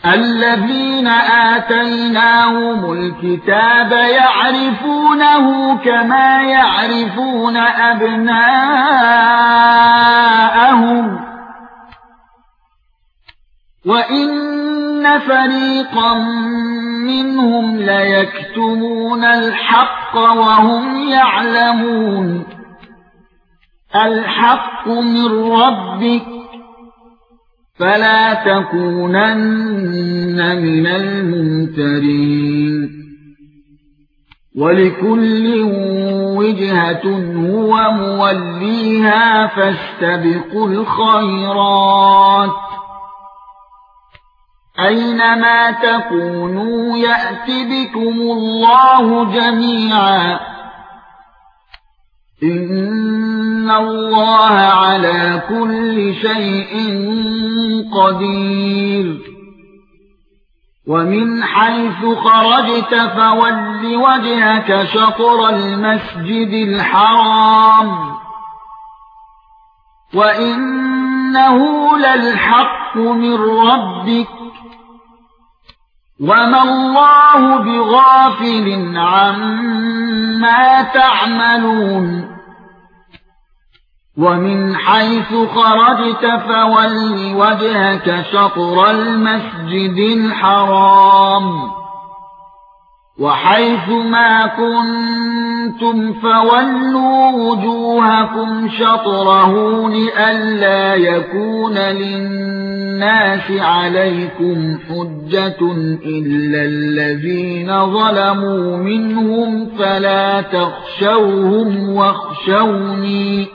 الذين آتيناهم الكتاب يعرفونه كما يعرفون أبناءهم وإن فريقا منهم ليكتمون الحق وهم يعلمون الحق من ربك فلا تكونن من الممترين ولكل وجهة هو موليها فاستبقوا الخيرات أينما تكونوا يأت بكم الله جميعا إن الله على كل شيء قدير ومن حيث خرجت فول وجهك شطر المسجد الحرام وإنه للحق من ربك وما الله بغافل عما تعملون ومن حيث خرجت فول وجهك شطر المسجد الحرام وحيث ما كنتم فولوا وجوهكم شطره لئلا يكون للناس عليكم حجة إلا الذين ظلموا منهم فلا تخشوهم واخشوني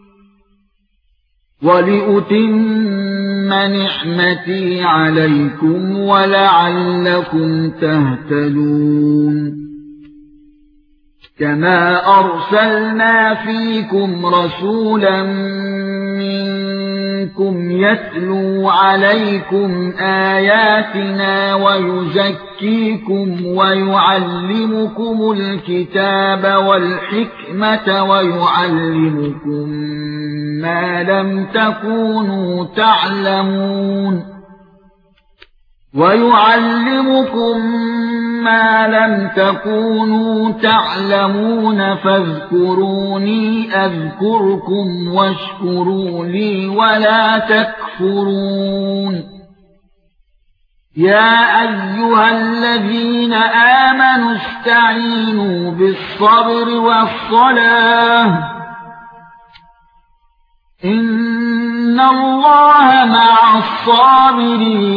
ولأتم نعمتي عليكم ولعلكم تهتدون كما أرسلنا فيكم رسولا منكم يتلو عليكم آياتنا ويزكيكم ويعلمكم الكتاب والحكمة ويعلمكم ما لم تكونوا تعلمون فاذكروني أذكركم واشكروا لي ولا تكفرون يا أيها الذين آمنوا استعينوا بالصبر والصلاة إن الله مع الصابرين